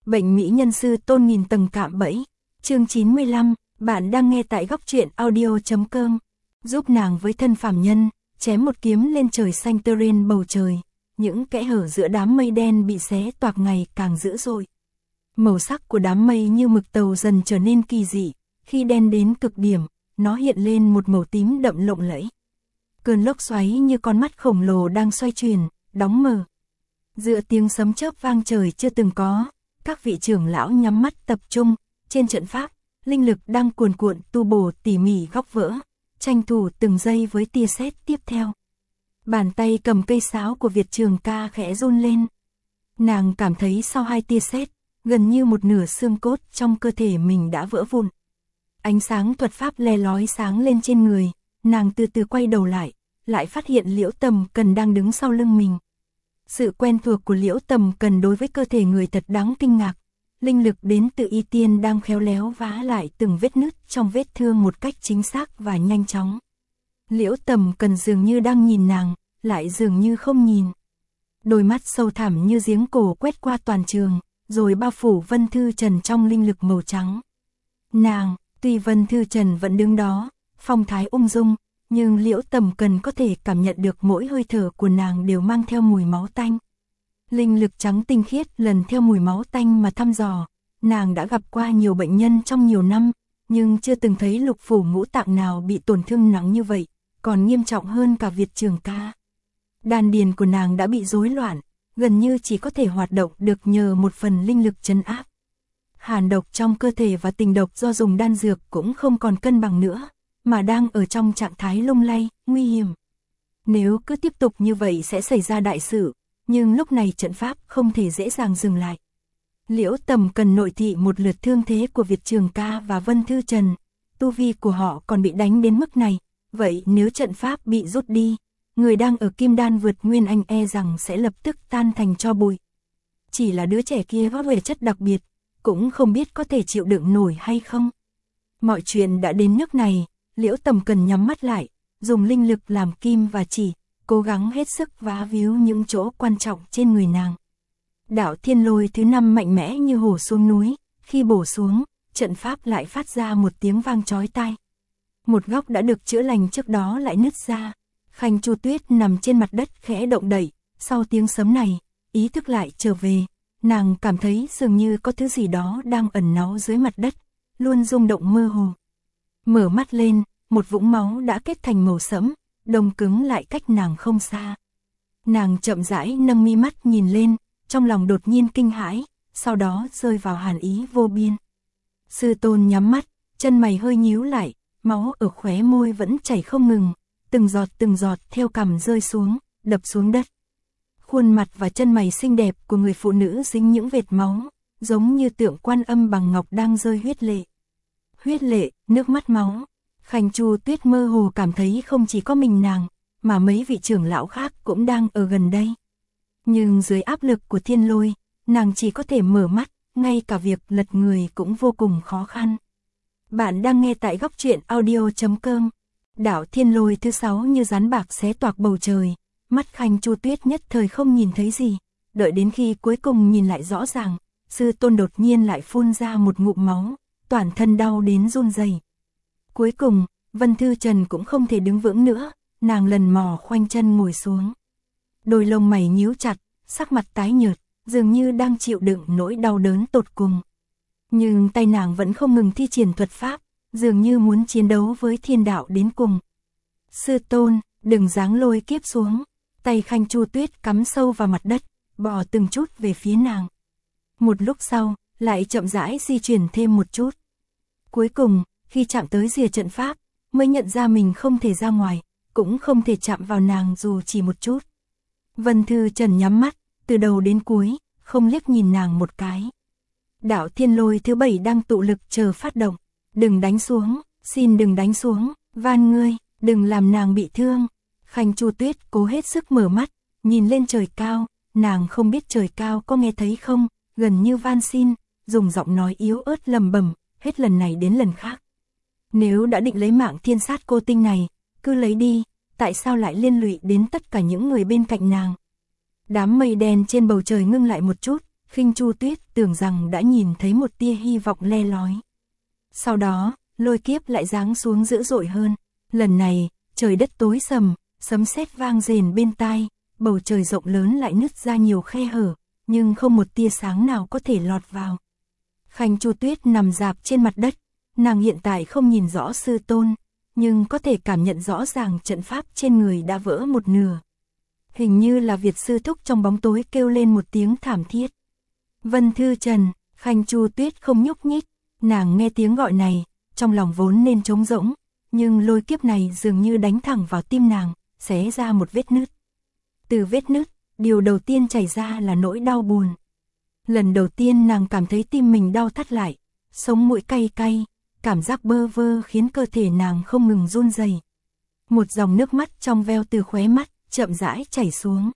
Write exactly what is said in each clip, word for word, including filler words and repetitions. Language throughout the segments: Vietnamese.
Bệnh mỹ nhân sư tôn nghìn tầng cạm bẫy. Chương chín mươi lăm, bạn đang nghe tại góc truyện audio.com. Giúp nàng với thân phàm nhân, chém một kiếm lên trời xanh tơ rên bầu trời. Những kẽ hở giữa đám mây đen bị xé toạc ngày càng dữ dội. Màu sắc của đám mây như mực tàu dần trở nên kỳ dị, khi đen đến cực điểm, nó hiện lên một màu tím đậm lộng lẫy. Cơn lốc xoáy như con mắt khổng lồ đang xoay chuyển, đóng mờ. Giữa tiếng sấm chớp vang trời chưa từng có, các vị trưởng lão nhắm mắt tập trung, trên trận pháp, linh lực đang cuồn cuộn tu bổ tỉ mỉ góc vỡ, tranh thủ từng giây với tia sét tiếp theo. Bàn tay cầm cây sáo của Việt Trường Ca khẽ run lên. Nàng cảm thấy sau hai tia sét, gần như một nửa xương cốt trong cơ thể mình đã vỡ vụn. Ánh sáng thuật pháp le lói sáng lên trên người, nàng từ từ quay đầu lại, lại phát hiện Liễu Tầm Cần đang đứng sau lưng mình. Sự quen thuộc của Liễu Tầm Cần đối với cơ thể người thật đáng kinh ngạc. Linh lực đến từ y tiên đang khéo léo vá lại từng vết nứt trong vết thương một cách chính xác và nhanh chóng. Liễu Tầm Cần dường như đang nhìn nàng, lại dường như không nhìn. Đôi mắt sâu thẳm như giếng cổ quét qua toàn trường, rồi bao phủ Vân Thư Trần trong linh lực màu trắng. Nàng, tuy Vân Thư Trần vẫn đứng đó, phong thái ung dung, nhưng Liễu Tầm Cần có thể cảm nhận được mỗi hơi thở của nàng đều mang theo mùi máu tanh. Linh lực trắng tinh khiết lần theo mùi máu tanh mà thăm dò, nàng đã gặp qua nhiều bệnh nhân trong nhiều năm, nhưng chưa từng thấy lục phủ ngũ tạng nào bị tổn thương nặng như vậy, còn nghiêm trọng hơn cả Việt Trường Ca. Đan điền của nàng đã bị rối loạn, gần như chỉ có thể hoạt động được nhờ một phần linh lực trấn áp. Hàn độc trong cơ thể và tình độc do dùng đan dược cũng không còn cân bằng nữa, mà đang ở trong trạng thái lung lay, nguy hiểm. Nếu cứ tiếp tục như vậy sẽ xảy ra đại sự, nhưng lúc này trận pháp không thể dễ dàng dừng lại. Liễu Tầm Cần nội thị một lượt thương thế của Việt Trường Ca và Vân Thư Trần, tu vi của họ còn bị đánh đến mức này, vậy nếu trận pháp bị rút đi, người đang ở Kim Đan vượt Nguyên Anh e rằng sẽ lập tức tan thành tro bụi. Chỉ là đứa trẻ kia có vẻ chất đặc biệt, cũng không biết có thể chịu đựng nổi hay không. Mọi chuyện đã đến nước này, Liễu Tầm Cần nhắm mắt lại, dùng linh lực làm kim và chỉ, cố gắng hết sức vá víu những chỗ quan trọng trên người nàng. Đạo thiên lôi thứ năm mạnh mẽ như hổ xuống núi, khi bổ xuống, trận pháp lại phát ra một tiếng vang chói tai. Một góc đã được chữa lành trước đó lại nứt ra. Khanh Chu Tuyết nằm trên mặt đất khẽ động đậy, sau tiếng sấm này, ý thức lại trở về, nàng cảm thấy dường như có thứ gì đó đang ẩn náu dưới mặt đất, luôn rung động mơ hồ. Mở mắt lên, một vũng máu đã kết thành màu sẫm, đông cứng lại cách nàng không xa. Nàng chậm rãi nâng mi mắt nhìn lên, trong lòng đột nhiên kinh hãi, sau đó rơi vào hàn ý vô biên. Sư tôn nhắm mắt, chân mày hơi nhíu lại, máu ở khóe môi vẫn chảy không ngừng, từng giọt từng giọt theo cằm rơi xuống, đập xuống đất. Khuôn mặt và chân mày xinh đẹp của người phụ nữ dính những vệt máu, giống như tượng Quan Âm bằng ngọc đang rơi huyết lệ. Huyết lệ, nước mắt máu. Khanh Chu Tuyết mơ hồ cảm thấy không chỉ có mình nàng, mà mấy vị trưởng lão khác cũng đang ở gần đây. Nhưng dưới áp lực của thiên lôi, nàng chỉ có thể mở mắt, ngay cả việc lật người cũng vô cùng khó khăn. Bạn đang nghe tại góc truyện audio.com. Đạo thiên lôi thứ sáu như rắn bạc xé toạc bầu trời, mắt Khanh Chu Tuyết nhất thời không nhìn thấy gì, đợi đến khi cuối cùng nhìn lại rõ ràng, sư tôn đột nhiên lại phun ra một ngụm máu, toàn thân đau đến run rẩy. Cuối cùng, Vân Thư Trần cũng không thể đứng vững nữa, nàng lần mò khoanh chân ngồi xuống. Đôi lông mày nhíu chặt, sắc mặt tái nhợt, dường như đang chịu đựng nỗi đau đớn tột cùng. Nhưng tay nàng vẫn không ngừng thi triển thuật pháp, dường như muốn chiến đấu với thiên đạo đến cùng. Sư tôn, đừng giáng lôi kiếp xuống. Tay Khanh Chu Tuyết cắm sâu vào mặt đất, bò từng chút về phía nàng. Một lúc sau, lại chậm rãi di chuyển thêm một chút. Cuối cùng, khi chạm tới rìa trận pháp, mới nhận ra mình không thể ra ngoài, cũng không thể chạm vào nàng dù chỉ một chút. Vân Thư Trần nhắm mắt, từ đầu đến cuối, không liếc nhìn nàng một cái. Đạo thiên lôi thứ bảy đang tụ lực chờ phát động. Đừng đánh xuống, xin đừng đánh xuống, van ngươi, đừng làm nàng bị thương. Khanh Chu Tuyết cố hết sức mở mắt, nhìn lên trời cao, nàng không biết trời cao có nghe thấy không, gần như van xin, dùng giọng nói yếu ớt lầm bầm, hết lần này đến lần khác. Nếu đã định lấy mạng thiên sát cô tinh này, cứ lấy đi, tại sao lại liên lụy đến tất cả những người bên cạnh nàng? Đám mây đen trên bầu trời ngưng lại một chút, Khinh Chu Tuyết tưởng rằng đã nhìn thấy một tia hy vọng le lói. Sau đó, lôi kiếp lại giáng xuống dữ dội hơn. Lần này, trời đất tối sầm, sấm sét vang rền bên tai, bầu trời rộng lớn lại nứt ra nhiều khe hở, nhưng không một tia sáng nào có thể lọt vào. Khanh Chu Tuyết nằm rạp trên mặt đất, nàng hiện tại không nhìn rõ sư tôn, nhưng có thể cảm nhận rõ ràng trận pháp trên người đã vỡ một nửa. Hình như là Việt sư thúc trong bóng tối kêu lên một tiếng thảm thiết. Vân Thư Trần, Khanh Chu Tuyết không nhúc nhích, nàng nghe tiếng gọi này, trong lòng vốn nên trống rỗng, nhưng lôi kiếp này dường như đánh thẳng vào tim nàng, xé ra một vết nứt. Từ vết nứt, điều đầu tiên chảy ra là nỗi đau buồn. Lần đầu tiên nàng cảm thấy tim mình đau thắt lại, sống mũi cay cay, cảm giác bơ vơ khiến cơ thể nàng không ngừng run rẩy. Một dòng nước mắt trong veo từ khóe mắt, chậm rãi chảy xuống.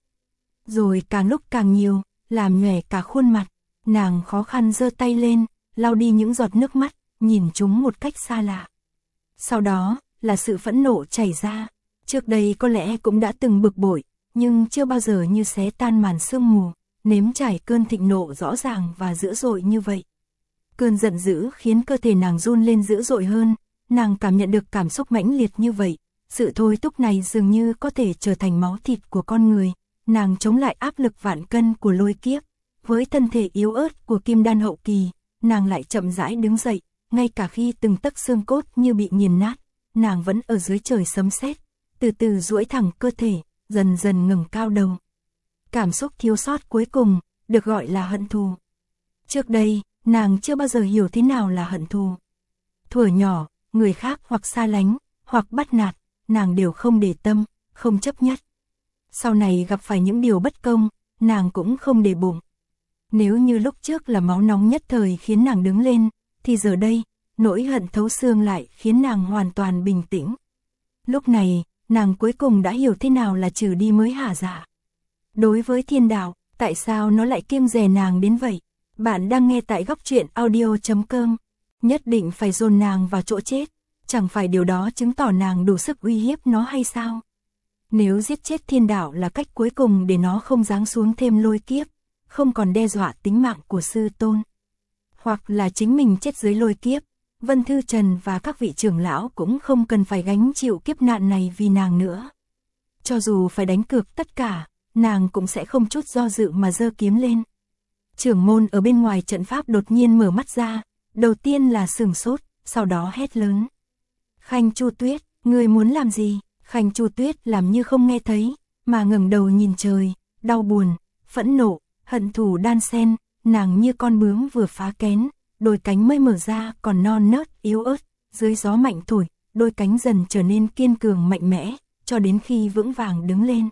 Rồi càng lúc càng nhiều, làm nhòe cả khuôn mặt, nàng khó khăn giơ tay lên, lau đi những giọt nước mắt, nhìn chúng một cách xa lạ. Sau đó, là sự phẫn nộ chảy ra. Trước đây có lẽ cũng đã từng bực bội, nhưng chưa bao giờ như xé tan màn sương mù, nếm trải cơn thịnh nộ rõ ràng và dữ dội như vậy. Cơn giận dữ khiến cơ thể nàng run lên dữ dội hơn, nàng cảm nhận được cảm xúc mãnh liệt như vậy. Sự thôi thúc này dường như có thể trở thành máu thịt của con người, nàng chống lại áp lực vạn cân của lôi kiếp. Với thân thể yếu ớt của kim đan hậu kỳ, nàng lại chậm rãi đứng dậy, ngay cả khi từng tấc xương cốt như bị nghiền nát, nàng vẫn ở dưới trời sấm sét, từ từ duỗi thẳng cơ thể, dần dần ngẩng cao đầu. Cảm xúc thiếu sót cuối cùng, được gọi là hận thù. Trước đây, nàng chưa bao giờ hiểu thế nào là hận thù. Thuở nhỏ, người khác hoặc xa lánh, hoặc bắt nạt, nàng đều không để tâm, không chấp nhất. Sau này gặp phải những điều bất công, nàng cũng không để bụng. Nếu như lúc trước là máu nóng nhất thời khiến nàng đứng lên, thì giờ đây, nỗi hận thấu xương lại khiến nàng hoàn toàn bình tĩnh. Lúc này, nàng cuối cùng đã hiểu thế nào là trừ đi mới hả dạ. Đối với thiên đạo, tại sao nó lại kiêng dè nàng đến vậy? Bạn đang nghe tại góc truyện audio chấm com. Nhất định phải dồn nàng vào chỗ chết, chẳng phải điều đó chứng tỏ nàng đủ sức uy hiếp nó hay sao? Nếu giết chết thiên đạo là cách cuối cùng để nó không giáng xuống thêm lôi kiếp, không còn đe dọa tính mạng của sư tôn, hoặc là chính mình chết dưới lôi kiếp, Vân Thư Trần và các vị trưởng lão cũng không cần phải gánh chịu kiếp nạn này vì nàng nữa. Cho dù phải đánh cược tất cả, nàng cũng sẽ không chút do dự mà giơ kiếm lên. Trưởng môn ở bên ngoài trận pháp đột nhiên mở mắt ra, đầu tiên là sửng sốt, sau đó hét lớn. Khanh Chu Tuyết, ngươi muốn làm gì? Khanh Chu Tuyết làm như không nghe thấy, mà ngẩng đầu nhìn trời, đau buồn, phẫn nộ, hận thù đan xen, nàng như con bướm vừa phá kén, đôi cánh mới mở ra còn non nớt, yếu ớt, dưới gió mạnh thổi, đôi cánh dần trở nên kiên cường mạnh mẽ, cho đến khi vững vàng đứng lên.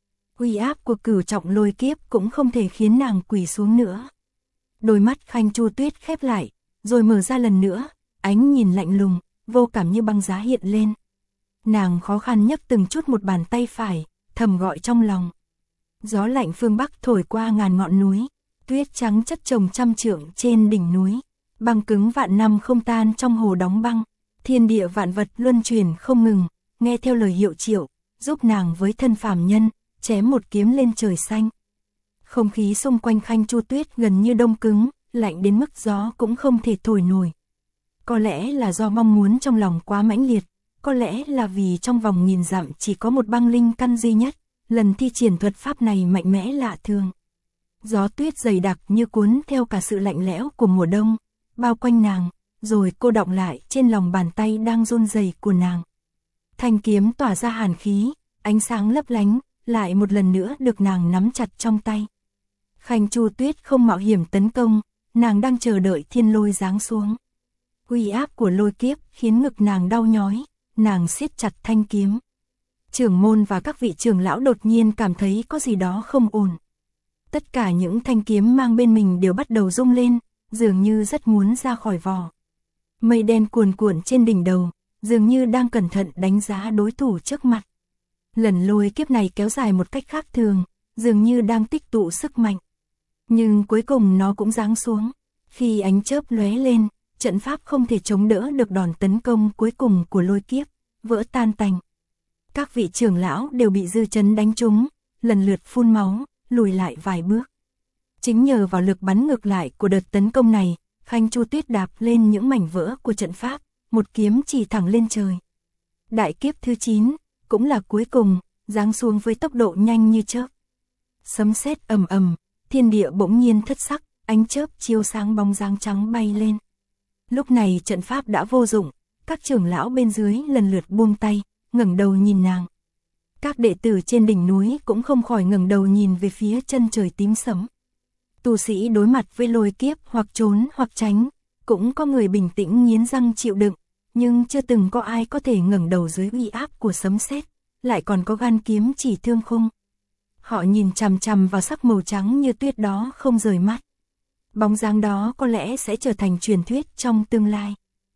Uy áp của cửu trọng lôi kiếp cũng không thể khiến nàng quỳ xuống nữa. Đôi mắt Khanh Chu Tuyết khép lại, rồi mở ra lần nữa, ánh nhìn lạnh lùng, vô cảm như băng giá hiện lên. Nàng khó khăn nhấc từng chút một bàn tay phải, thầm gọi trong lòng. Gió lạnh phương Bắc thổi qua ngàn ngọn núi, tuyết trắng chất chồng trăm trượng trên đỉnh núi, băng cứng vạn năm không tan trong hồ đóng băng, thiên địa vạn vật luân chuyển không ngừng, nghe theo lời hiệu triệu, giúp nàng với thân phàm nhân, chém một kiếm lên trời xanh. Không khí xung quanh Khanh Chu Tuyết gần như đông cứng, lạnh đến mức gió cũng không thể thổi nổi. Có lẽ là do mong muốn trong lòng quá mãnh liệt, có lẽ là vì trong vòng nghìn dặm chỉ có một băng linh căn duy nhất, lần thi triển thuật pháp này mạnh mẽ lạ thường. Gió tuyết dày đặc như cuốn theo cả sự lạnh lẽo của mùa đông, bao quanh nàng, rồi cô đọng lại trên lòng bàn tay đang run rẩy của nàng. Thanh kiếm tỏa ra hàn khí, ánh sáng lấp lánh, lại một lần nữa được nàng nắm chặt trong tay. Khanh Chu Tuyết không mạo hiểm tấn công, nàng đang chờ đợi thiên lôi giáng xuống. Uy áp của lôi kiếp khiến ngực nàng đau nhói, nàng siết chặt thanh kiếm. Trưởng môn và các vị trưởng lão đột nhiên cảm thấy có gì đó không ổn. Tất cả những thanh kiếm mang bên mình đều bắt đầu rung lên, dường như rất muốn ra khỏi vỏ. Mây đen cuồn cuộn trên đỉnh đầu, dường như đang cẩn thận đánh giá đối thủ trước mặt. Lần lôi kiếp này kéo dài một cách khác thường, dường như đang tích tụ sức mạnh. Nhưng cuối cùng nó cũng giáng xuống. Khi ánh chớp lóe lên, trận pháp không thể chống đỡ được đòn tấn công cuối cùng của lôi kiếp, vỡ tan tành. Các vị trưởng lão đều bị dư chấn đánh trúng, lần lượt phun máu, lùi lại vài bước. Chính nhờ vào lực bắn ngược lại của đợt tấn công này, Khanh Chu Tuyết đạp lên những mảnh vỡ của trận pháp, một kiếm chỉ thẳng lên trời. Đại kiếp thứ chín, cũng là cuối cùng, giáng xuống với tốc độ nhanh như chớp. Sấm sét ầm ầm, thiên địa bỗng nhiên thất sắc, ánh chớp chiếu sáng bóng dáng trắng bay lên. Lúc này trận pháp đã vô dụng, các trưởng lão bên dưới lần lượt buông tay, ngẩng đầu nhìn nàng. Các đệ tử trên đỉnh núi cũng không khỏi ngẩng đầu nhìn về phía chân trời tím sẫm. Tu sĩ đối mặt với lôi kiếp hoặc trốn hoặc tránh, cũng có người bình tĩnh nghiến răng chịu đựng, nhưng chưa từng có ai có thể ngẩng đầu dưới uy áp của sấm sét, lại còn có gan kiếm chỉ thương khung. Họ nhìn chằm chằm vào sắc màu trắng như tuyết đó không rời mắt. Bóng dáng đó có lẽ sẽ trở thành truyền thuyết trong tương lai.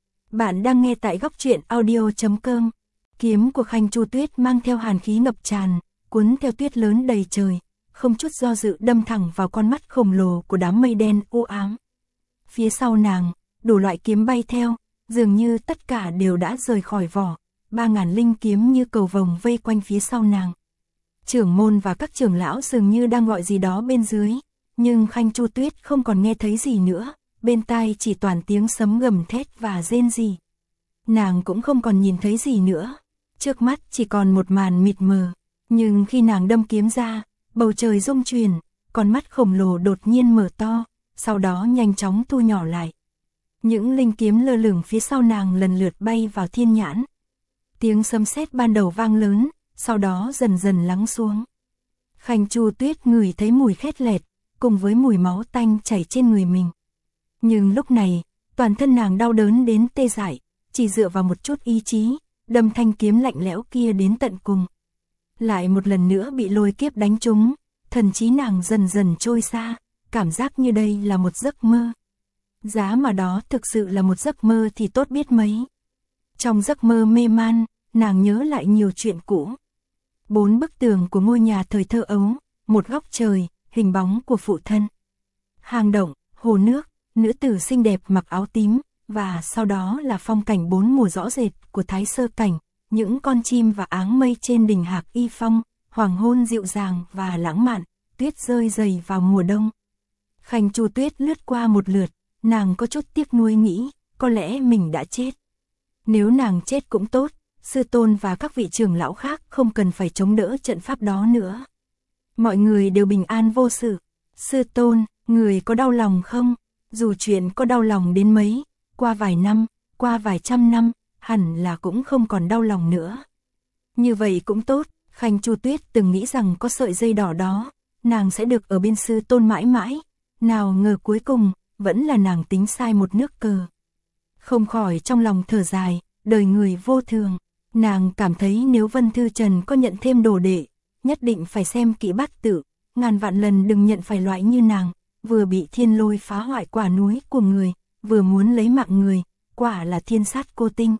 Bạn đang nghe tại góc truyện audio chấm com. Kiếm của Khanh Chu Tuyết mang theo hàn khí ngập tràn, cuốn theo tuyết lớn đầy trời, không chút do dự đâm thẳng vào con mắt khổng lồ của đám mây đen u ám. Phía sau nàng, đủ loại kiếm bay theo, dường như tất cả đều đã rời khỏi vỏ, ba ngàn linh kiếm như cầu vồng vây quanh phía sau nàng. Trưởng môn và các trưởng lão dường như đang gọi gì đó bên dưới, nhưng Khanh Chu Tuyết không còn nghe thấy gì nữa, bên tai chỉ toàn tiếng sấm gầm thét và rên rỉ. Nàng cũng không còn nhìn thấy gì nữa, trước mắt chỉ còn một màn mịt mờ, nhưng khi nàng đâm kiếm ra, bầu trời rung chuyển, con mắt khổng lồ đột nhiên mở to, sau đó nhanh chóng thu nhỏ lại. Những linh kiếm lơ lửng phía sau nàng lần lượt bay vào thiên nhãn. Tiếng sấm sét ban đầu vang lớn, sau đó dần dần lắng xuống. Khanh Chu Tuyết ngửi thấy mùi khét lẹt, cùng với mùi máu tanh chảy trên người mình. Nhưng lúc này, toàn thân nàng đau đớn đến tê dại, chỉ dựa vào một chút ý chí, đâm thanh kiếm lạnh lẽo kia đến tận cùng. Lại một lần nữa bị lôi kiếp đánh trúng, thần trí nàng dần dần trôi xa, cảm giác như đây là một giấc mơ. Giá mà đó thực sự là một giấc mơ thì tốt biết mấy. Trong giấc mơ mê man, nàng nhớ lại nhiều chuyện cũ. Bốn bức tường của ngôi nhà thời thơ ấu, một góc trời, hình bóng của phụ thân. Hang động, hồ nước, nữ tử xinh đẹp mặc áo tím, và sau đó là phong cảnh bốn mùa rõ rệt của Thái Sơ Cảnh, những con chim và áng mây trên đỉnh Hạc Y Phong, hoàng hôn dịu dàng và lãng mạn, tuyết rơi dày vào mùa đông. Khanh Chu Tuyết lướt qua một lượt, nàng có chút tiếc nuối nghĩ, có lẽ mình đã chết. Nếu nàng chết cũng tốt, sư tôn và các vị trưởng lão khác không cần phải chống đỡ trận pháp đó nữa. Mọi người đều bình an vô sự. Sư tôn, người có đau lòng không? Dù chuyện có đau lòng đến mấy, qua vài năm, qua vài trăm năm, hẳn là cũng không còn đau lòng nữa. Như vậy cũng tốt, Khanh Chu Tuyết từng nghĩ rằng có sợi dây đỏ đó, nàng sẽ được ở bên sư tôn mãi mãi. Nào ngờ cuối cùng, vẫn là nàng tính sai một nước cờ. Không khỏi trong lòng thở dài, đời người vô thường. Nàng cảm thấy nếu Vân Thư Trần có nhận thêm đồ đệ, nhất định phải xem kỹ bát tự, ngàn vạn lần đừng nhận phải loại như nàng, vừa bị thiên lôi phá hoại quả núi của người, vừa muốn lấy mạng người, quả là thiên sát cô tinh.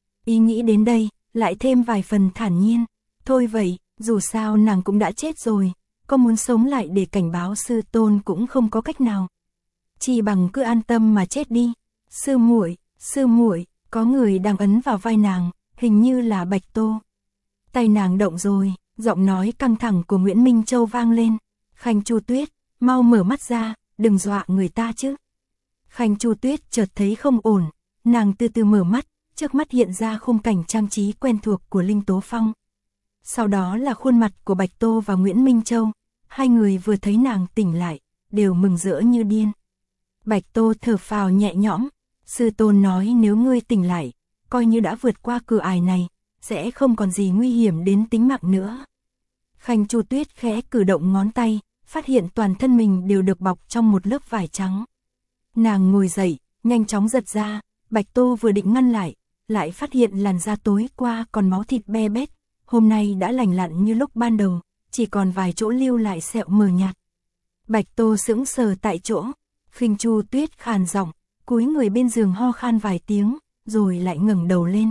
Ý nghĩ đến đây, lại thêm vài phần thản nhiên. Thôi vậy, dù sao nàng cũng đã chết rồi, có muốn sống lại để cảnh báo sư tôn cũng không có cách nào. Chỉ bằng cứ an tâm mà chết đi. Sư muội, sư muội, có người đang ấn vào vai nàng, hình như là Bạch Tô. Tay nàng động rồi, giọng nói căng thẳng của Nguyễn Minh Châu vang lên. Khanh Chu Tuyết, mau mở mắt ra, đừng dọa người ta chứ. Khanh Chu Tuyết chợt thấy không ổn, nàng từ từ mở mắt, trước mắt hiện ra khung cảnh trang trí quen thuộc của Linh Tố Phong. Sau đó là khuôn mặt của Bạch Tô và Nguyễn Minh Châu, hai người vừa thấy nàng tỉnh lại, đều mừng rỡ như điên. Bạch Tô thở phào nhẹ nhõm, sư tôn nói nếu ngươi tỉnh lại, coi như đã vượt qua cửa ải này, sẽ không còn gì nguy hiểm đến tính mạng nữa. Khanh Chu Tuyết khẽ cử động ngón tay, phát hiện toàn thân mình đều được bọc trong một lớp vải trắng. Nàng ngồi dậy, nhanh chóng giật ra, Bạch Tô vừa định ngăn lại, lại phát hiện làn da tối qua còn máu thịt be bét, hôm nay đã lành lặn như lúc ban đầu, chỉ còn vài chỗ lưu lại sẹo mờ nhạt. Bạch Tô sững sờ tại chỗ, Khanh Chu Tuyết khàn giọng, cúi người bên giường ho khan vài tiếng, rồi lại ngẩng đầu lên.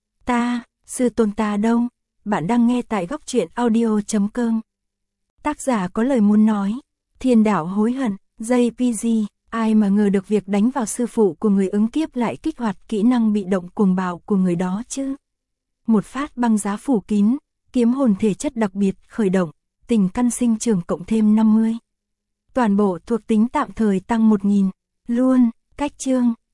Ta, sư tôn ta đâu? Bạn đang nghe tại góc truyện audio chấm com. Tác giả có lời muốn nói, Thiên Đạo hối hận, gi pê giê, ai mà ngờ được việc đánh vào sư phụ của người ứng kiếp lại kích hoạt kỹ năng bị động cuồng bạo của người đó chứ. Một phát băng giá phủ kín, kiếm hồn thể chất đặc biệt khởi động, tình căn sinh trường cộng thêm năm mươi. Toàn bộ thuộc tính tạm thời tăng một nghìn. Luôn, cách chương.